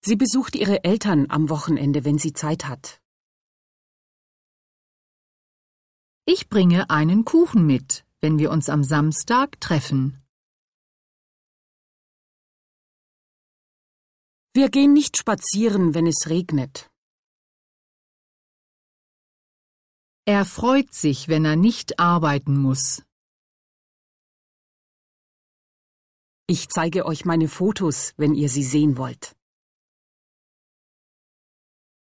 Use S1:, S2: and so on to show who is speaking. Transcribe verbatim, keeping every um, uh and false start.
S1: Sie besucht ihre Eltern am Wochenende, wenn sie Zeit hat.
S2: Ich bringe einen Kuchen mit, wenn wir uns am Samstag treffen.
S1: Wir gehen nicht spazieren, wenn es regnet.
S2: Er freut sich, wenn er nicht arbeiten muss.
S1: Ich zeige euch meine Fotos, wenn ihr sie sehen wollt.